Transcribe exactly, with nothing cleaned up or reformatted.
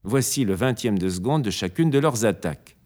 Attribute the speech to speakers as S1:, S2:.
S1: Voici le vingtième de seconde de chacune de leurs attaques.